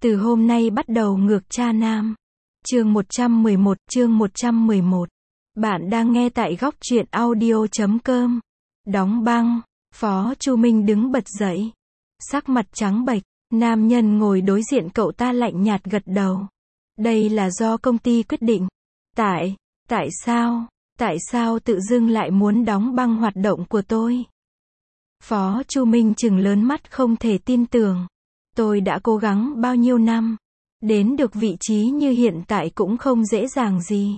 Từ hôm nay bắt đầu ngược cha nam. Chương 111. Bạn đang nghe tại góc truyện audio.com. Đóng băng. Phó Chu Minh đứng bật dậy. Sắc mặt trắng bệch. Nam nhân ngồi đối diện cậu ta lạnh nhạt gật đầu. Đây là do công ty quyết định. Tại sao tự dưng lại muốn đóng băng hoạt động của tôi? Phó Chu Minh trừng lớn mắt không thể tin tưởng. Tôi đã cố gắng bao nhiêu năm. Đến được vị trí như hiện tại cũng không dễ dàng gì.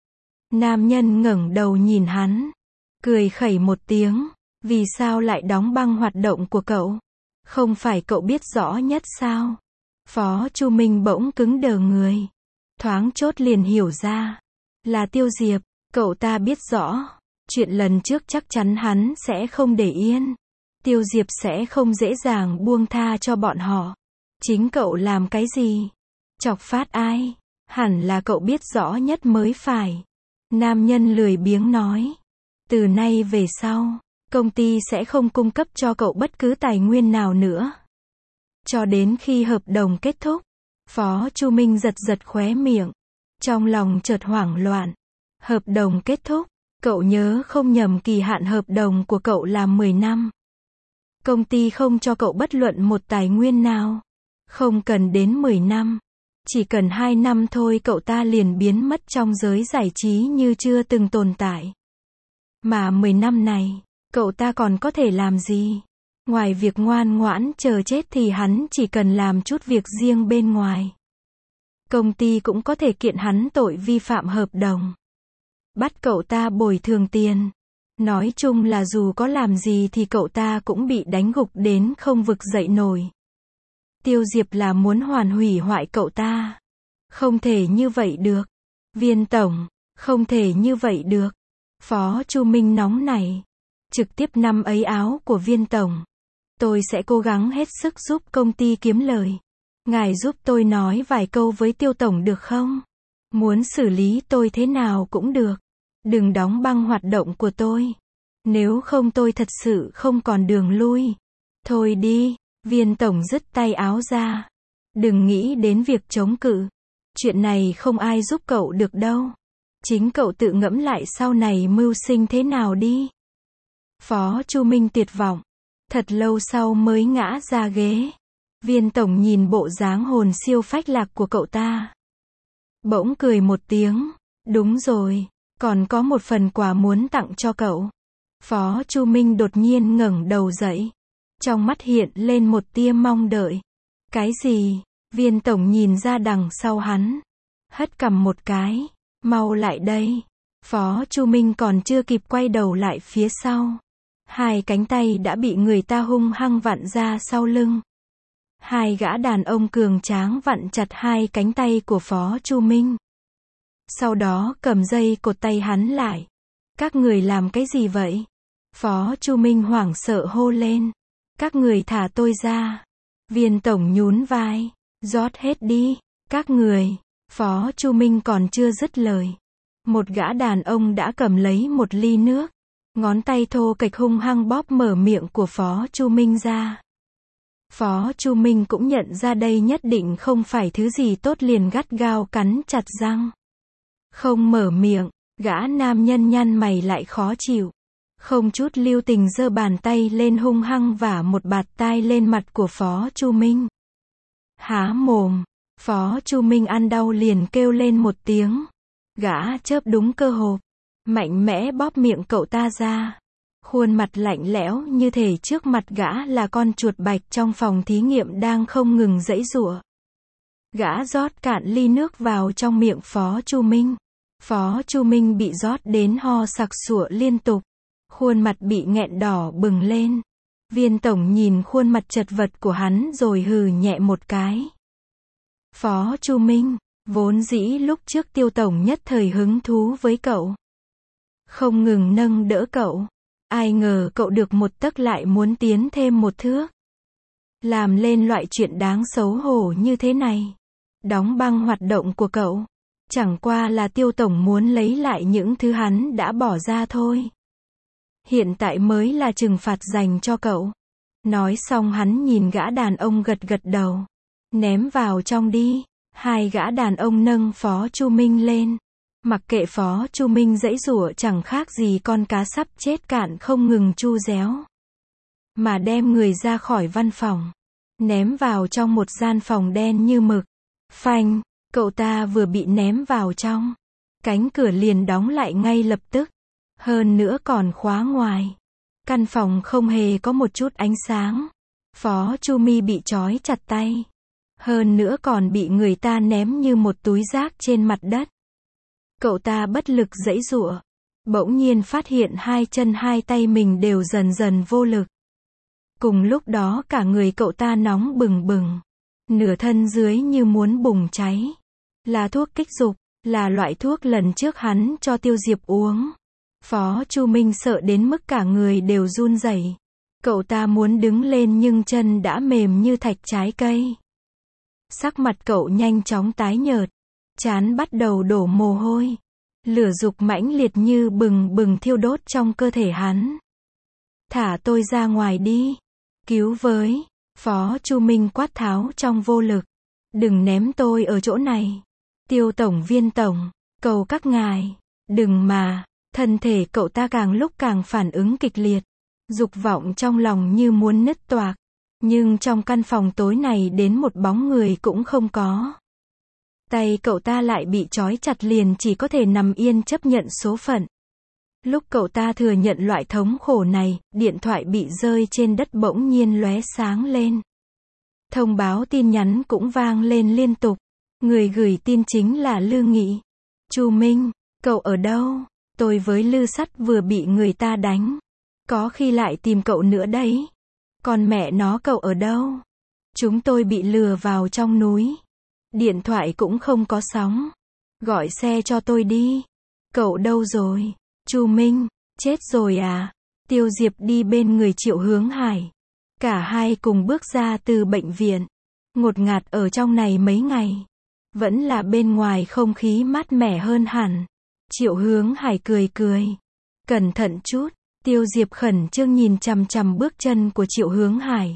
Nam nhân ngẩng đầu nhìn hắn. Cười khẩy một tiếng. Vì sao lại đóng băng hoạt động của cậu? Không phải cậu biết rõ nhất sao? Phó Chu Minh bỗng cứng đờ người. Thoáng chốt liền hiểu ra. Là Tiêu Diệp. Cậu ta biết rõ. Chuyện lần trước chắc chắn hắn sẽ không để yên. Tiêu Diệp sẽ không dễ dàng buông tha cho bọn họ. Chính cậu làm cái gì? Chọc phát ai? Hẳn là cậu biết rõ nhất mới phải. Nam nhân lười biếng nói. Từ nay về sau, công ty sẽ không cung cấp cho cậu bất cứ tài nguyên nào nữa. Cho đến khi hợp đồng kết thúc. Phó Chu Minh giật khóe miệng. Trong lòng chợt hoảng loạn. Hợp đồng kết thúc. Cậu nhớ không nhầm kỳ hạn hợp đồng của cậu là 10 năm. Công ty không cho cậu bất luận một tài nguyên nào. Không cần đến 10 năm. Chỉ cần 2 năm thôi cậu ta liền biến mất trong giới giải trí như chưa từng tồn tại. Mà 10 năm này, cậu ta còn có thể làm gì? Ngoài việc ngoan ngoãn chờ chết thì hắn chỉ cần làm chút việc riêng bên ngoài. Công ty cũng có thể kiện hắn tội vi phạm hợp đồng. Bắt cậu ta bồi thường tiền. Nói chung là dù có làm gì thì cậu ta cũng bị đánh gục đến không vực dậy nổi. Tiêu Diệp là muốn hoàn hủy hoại cậu ta. Không thể như vậy được. Viên tổng, không thể như vậy được. Phó Chu Minh nóng nảy. Trực tiếp nắm ấy áo của Viên tổng. Tôi sẽ cố gắng hết sức giúp công ty kiếm lời. Ngài giúp tôi nói vài câu với Tiêu tổng được không? Muốn xử lý tôi thế nào cũng được. Đừng đóng băng hoạt động của tôi. Nếu không tôi thật sự không còn đường lui. Thôi đi. Viên tổng dứt tay áo ra. Đừng nghĩ đến việc chống cự. Chuyện này không ai giúp cậu được đâu. Chính cậu tự ngẫm lại sau này mưu sinh thế nào đi. Phó Chu Minh tuyệt vọng. Thật lâu sau mới ngã ra ghế. Viên tổng nhìn bộ dáng hồn siêu phách lạc của cậu ta. Bỗng cười một tiếng. Đúng rồi, còn có một phần quà muốn tặng cho cậu. Phó Chu Minh đột nhiên ngẩng đầu dậy. Trong mắt hiện lên một tia mong đợi. Cái gì? Viên tổng nhìn ra đằng sau hắn. Hất cằm một cái. Mau lại đây. Phó Chu Minh còn chưa kịp quay đầu lại phía sau. Hai cánh tay đã bị người ta hung hăng vặn ra sau lưng. Hai gã đàn ông cường tráng vặn chặt hai cánh tay của Phó Chu Minh. Sau đó cầm dây cột tay hắn lại. Các người làm cái gì vậy? Phó Chu Minh hoảng sợ hô lên. Các người thả tôi ra. Viên tổng nhún vai. Rót hết đi. Các người. Phó Chu Minh còn chưa dứt lời. Một gã đàn ông đã cầm lấy một ly nước. Ngón tay thô kệch hung hăng bóp mở miệng của Phó Chu Minh ra. Phó Chu Minh cũng nhận ra đây nhất định không phải thứ gì tốt liền gắt gao cắn chặt răng. Không mở miệng, gã nam nhân nhăn mày lại khó chịu. Không chút lưu tình giơ bàn tay lên hung hăng vả một bạt tai lên mặt của Phó Chu Minh. Há mồm, Phó Chu Minh ăn đau liền kêu lên một tiếng. Gã chớp đúng cơ hội, mạnh mẽ bóp miệng cậu ta ra. Khuôn mặt lạnh lẽo như thể trước mặt gã là con chuột bạch trong phòng thí nghiệm đang không ngừng giãy giụa. Gã rót cạn ly nước vào trong miệng Phó Chu Minh. Phó Chu Minh bị rót đến ho sặc sụa liên tục. Khuôn mặt bị nghẹn đỏ bừng lên. Viên tổng nhìn khuôn mặt chật vật của hắn rồi hừ nhẹ một cái. Phó Chu Minh, vốn dĩ lúc trước Tiêu tổng nhất thời hứng thú với cậu. Không ngừng nâng đỡ cậu. Ai ngờ cậu được một tấc lại muốn tiến thêm một thước. Làm lên loại chuyện đáng xấu hổ như thế này. Đóng băng hoạt động của cậu. Chẳng qua là Tiêu tổng muốn lấy lại những thứ hắn đã bỏ ra thôi. Hiện tại mới là trừng phạt dành cho cậu. Nói xong hắn nhìn gã đàn ông gật đầu. Ném vào trong đi. Hai gã đàn ông nâng Phó Chu Minh lên. Mặc kệ Phó Chu Minh giãy giụa chẳng khác gì con cá sắp chết cạn không ngừng chu réo. Mà đem người ra khỏi văn phòng. Ném vào trong một gian phòng đen như mực. Phanh, cậu ta vừa bị ném vào trong. Cánh cửa liền đóng lại ngay lập tức. Hơn nữa còn khóa ngoài. Căn phòng không hề có một chút ánh sáng. Phó Chu Mi bị trói chặt tay. Hơn nữa còn bị người ta ném như một túi rác trên mặt đất. Cậu ta bất lực giãy giụa. Bỗng nhiên phát hiện hai chân hai tay mình đều dần dần vô lực. Cùng lúc đó cả người cậu ta nóng bừng bừng. Nửa thân dưới như muốn bùng cháy. Là thuốc kích dục, là loại thuốc lần trước hắn cho Tiêu Diệp uống. Phó Chu Minh sợ đến mức cả người đều run rẩy. Cậu ta muốn đứng lên nhưng chân đã mềm như thạch trái cây. Sắc mặt cậu nhanh chóng tái nhợt. Trán bắt đầu đổ mồ hôi. Lửa dục mãnh liệt như bừng bừng thiêu đốt trong cơ thể hắn. Thả tôi ra ngoài đi. Cứu với. Phó Chu Minh quát tháo trong vô lực. Đừng ném tôi ở chỗ này. Tiêu tổng viên tổng. Cầu các ngài. Đừng mà. Thân thể cậu ta càng lúc càng phản ứng kịch liệt. Dục vọng trong lòng như muốn nứt toạc. Nhưng trong căn phòng tối này đến một bóng người cũng không có. Tay cậu ta lại bị trói chặt liền chỉ có thể nằm yên chấp nhận số phận. Lúc cậu ta thừa nhận loại thống khổ này, điện thoại bị rơi trên đất bỗng nhiên lóe sáng lên. Thông báo tin nhắn cũng vang lên liên tục. Người gửi tin chính là Lư Nghị. Chu Minh, cậu ở đâu? Tôi với Lư Sắt vừa bị người ta đánh. Có khi lại tìm cậu nữa đấy. Còn mẹ nó cậu ở đâu? Chúng tôi bị lừa vào trong núi. Điện thoại cũng không có sóng. Gọi xe cho tôi đi. Cậu đâu rồi? Chu Minh, chết rồi à? Tiêu Diệp đi bên người Triệu Hướng Hải. Cả hai cùng bước ra từ bệnh viện. Ngột ngạt ở trong này mấy ngày. Vẫn là bên ngoài không khí mát mẻ hơn hẳn. Triệu Hướng Hải cười cười. Cẩn thận chút. Tiêu Diệp khẩn trương nhìn chằm chằm bước chân của Triệu Hướng Hải.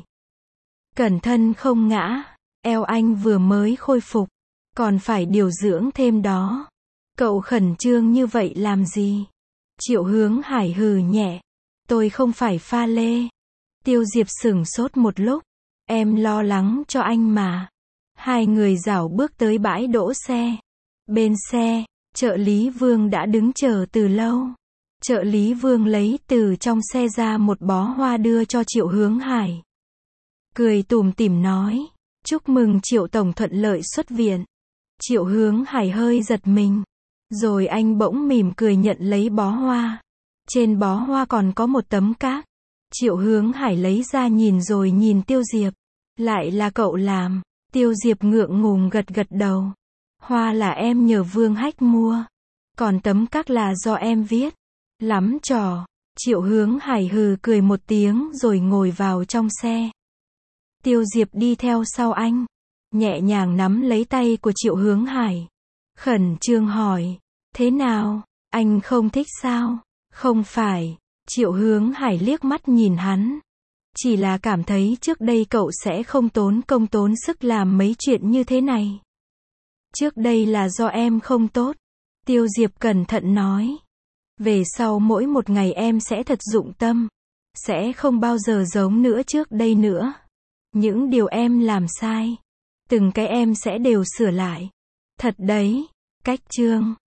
Cẩn thận không ngã. Eo anh vừa mới khôi phục. Còn phải điều dưỡng thêm đó. Cậu khẩn trương như vậy làm gì? Triệu Hướng Hải hừ nhẹ. Tôi không phải pha lê. Tiêu Diệp sửng sốt một lúc. Em lo lắng cho anh mà. Hai người rảo bước tới bãi đỗ xe. Bên xe, trợ lý Vương đã đứng chờ từ lâu. Trợ lý Vương lấy từ trong xe ra một bó hoa đưa cho Triệu Hướng Hải. Cười tủm tỉm nói. Chúc mừng Triệu tổng thuận lợi xuất viện. Triệu Hướng Hải hơi giật mình. Rồi anh bỗng mỉm cười nhận lấy bó hoa. Trên bó hoa còn có một tấm cát. Triệu Hướng Hải lấy ra nhìn rồi nhìn Tiêu Diệp. Lại là cậu làm. Tiêu Diệp ngượng ngùng gật gật đầu. Hoa là em nhờ Vương Hách mua. Còn tấm cát là do em viết. Lắm trò. Triệu Hướng Hải hừ cười một tiếng rồi ngồi vào trong xe. Tiêu Diệp đi theo sau anh. Nhẹ nhàng nắm lấy tay của Triệu Hướng Hải. Khẩn trương hỏi. Thế nào? Anh không thích sao? Không phải. Triệu Hướng Hải liếc mắt nhìn hắn. Chỉ là cảm thấy trước đây cậu sẽ không tốn công tốn sức làm mấy chuyện như thế này. Trước đây là do em không tốt. Tiêu Diệp cẩn thận nói. Về sau mỗi một ngày em sẽ thật dụng tâm. Sẽ không bao giờ giống nữa trước đây nữa. Những điều em làm sai. Từng cái em sẽ đều sửa lại. Thật đấy. Cách chương.